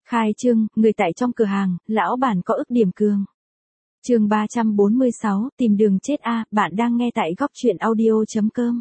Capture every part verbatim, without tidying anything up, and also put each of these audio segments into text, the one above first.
Khai trương, người tại trong cửa hàng, lão bản có ức điểm cường. Chương ba trăm bốn mươi sáu, tìm đường chết a, bạn đang nghe tại góc truyện audio chấm com.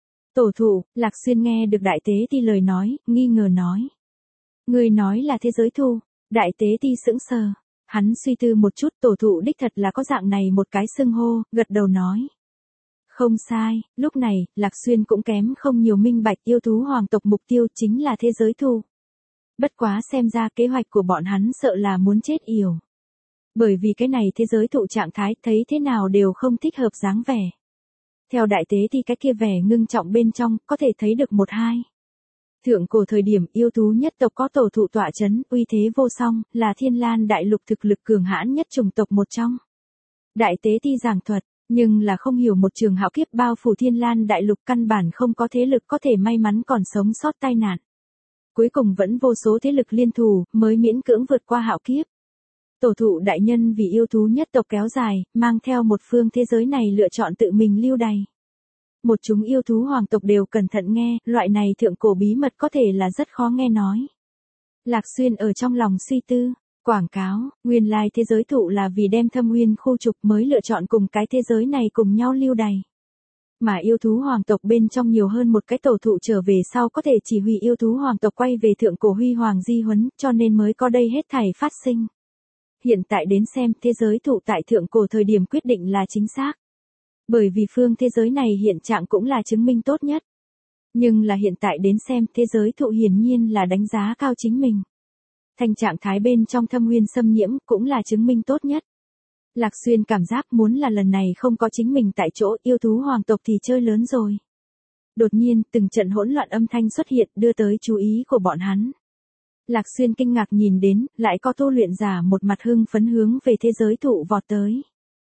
Tổ thụ, Lạc Xuyên nghe được Đại Tế Ti lời nói, nghi ngờ nói. Người nói là thế giới thu. Đại Tế Ti sững sờ. Hắn suy tư một chút, tổ thụ đích thật là có dạng này một cái xưng hô, gật đầu nói. Không sai, lúc này, Lạc Xuyên cũng kém không nhiều minh bạch yêu thú hoàng tộc mục tiêu chính là thế giới thu. Bất quá xem ra kế hoạch của bọn hắn sợ là muốn chết yểu. Bởi vì cái này thế giới thụ trạng thái thấy thế nào đều không thích hợp dáng vẻ. Theo Đại Tế thì cái kia vẻ ngưng trọng bên trong có thể thấy được một hai. Thượng cổ thời điểm yêu thú nhất tộc có tổ thụ tọa chấn, uy thế vô song, là Thiên Lan đại lục thực lực cường hãn nhất chủng tộc một trong. Đại Tế Ti giảng thuật, nhưng là không hiểu một trường hạo kiếp bao phủ Thiên Lan đại lục căn bản không có thế lực có thể may mắn còn sống sót tai nạn. Cuối cùng vẫn vô số thế lực liên thủ mới miễn cưỡng vượt qua hạo kiếp. Tổ thụ đại nhân vì yêu thú nhất tộc kéo dài, mang theo một phương thế giới này lựa chọn tự mình lưu đày. Một chúng yêu thú hoàng tộc đều cẩn thận nghe, loại này thượng cổ bí mật có thể là rất khó nghe nói. Lạc Xuyên ở trong lòng suy tư, quảng cáo, nguyên lai thế giới thụ là vì đem thâm nguyên khu trục mới lựa chọn cùng cái thế giới này cùng nhau lưu đày. Mà yêu thú hoàng tộc bên trong nhiều hơn một cái tổ thụ trở về sau có thể chỉ huy yêu thú hoàng tộc quay về thượng cổ huy hoàng di huấn, cho nên mới có đây hết thảy phát sinh. Hiện tại đến xem thế giới thụ tại thượng cổ thời điểm quyết định là chính xác. Bởi vì phương thế giới này hiện trạng cũng là chứng minh tốt nhất. Nhưng là hiện tại đến xem thế giới thụ hiển nhiên là đánh giá cao chính mình. Thành trạng thái bên trong thâm nguyên xâm nhiễm cũng là chứng minh tốt nhất. Lạc Xuyên cảm giác muốn là lần này không có chính mình tại chỗ yêu thú hoàng tộc thì chơi lớn rồi. Đột nhiên từng trận hỗn loạn âm thanh xuất hiện đưa tới chú ý của bọn hắn. Lạc Xuyên kinh ngạc nhìn đến, lại có tu luyện giả một mặt hưng phấn hướng về thế giới thụ vọt tới.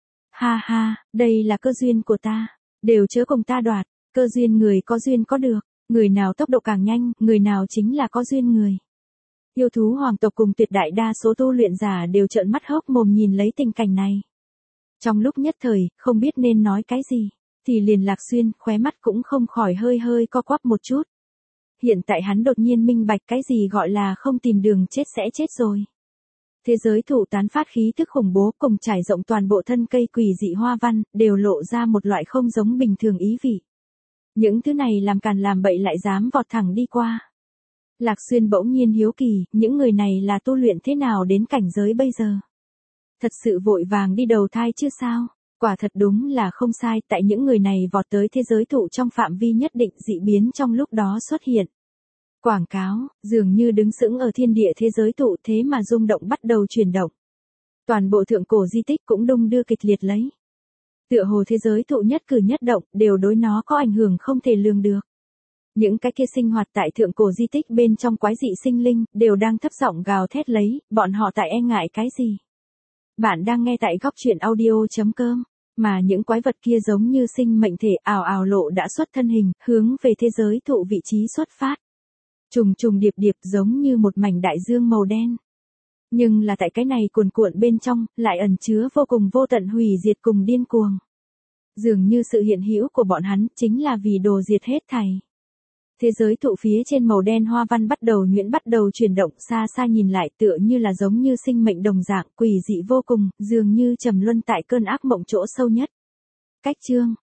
Ha ha, đây là cơ duyên của ta, đều chớ cùng ta đoạt, cơ duyên người có duyên có được, người nào tốc độ càng nhanh, người nào chính là có duyên người. Yêu thú hoàng tộc cùng tuyệt đại đa số tu luyện giả đều trợn mắt hốc mồm nhìn lấy tình cảnh này. Trong lúc nhất thời, không biết nên nói cái gì, thì liền Lạc Xuyên, khóe mắt cũng không khỏi hơi hơi co quắp một chút. Hiện tại hắn đột nhiên minh bạch cái gì gọi là không tìm đường chết sẽ chết rồi. Thế giới thụ tán phát khí thức khủng bố cùng trải rộng toàn bộ thân cây quỷ dị hoa văn, đều lộ ra một loại không giống bình thường ý vị. Những thứ này làm càn làm bậy lại dám vọt thẳng đi qua. Lạc Xuyên bỗng nhiên hiếu kỳ, những người này là tu luyện thế nào đến cảnh giới bây giờ? Thật sự vội vàng đi đầu thai chứ sao? Quả thật đúng là không sai, tại những người này vọt tới thế giới thụ trong phạm vi nhất định dị biến trong lúc đó xuất hiện. Quảng cáo, dường như đứng sững ở thiên địa thế giới thụ thế mà rung động bắt đầu chuyển động. Toàn bộ thượng cổ di tích cũng đung đưa kịch liệt lấy. Tựa hồ thế giới thụ nhất cử nhất động đều đối nó có ảnh hưởng không thể lường được. Những cái kia sinh hoạt tại thượng cổ di tích bên trong quái dị sinh linh đều đang thấp giọng gào thét lấy, bọn họ tại e ngại cái gì? Bạn đang nghe tại góc truyện audio chấm com. Mà những quái vật kia giống như sinh mệnh thể ào ào lộ đã xuất thân hình, hướng về thế giới thụ vị trí xuất phát. Trùng trùng điệp điệp giống như một mảnh đại dương màu đen. Nhưng là tại cái này cuồn cuộn bên trong, lại ẩn chứa vô cùng vô tận hủy diệt cùng điên cuồng. Dường như sự hiện hữu của bọn hắn chính là vì đồ diệt hết thảy. Thế giới thụ phía trên màu đen hoa văn bắt đầu nhuyễn bắt đầu chuyển động, xa xa nhìn lại tựa như là giống như sinh mệnh đồng dạng quỷ dị vô cùng, dường như trầm luân tại cơn ác mộng chỗ sâu nhất. Cách chương,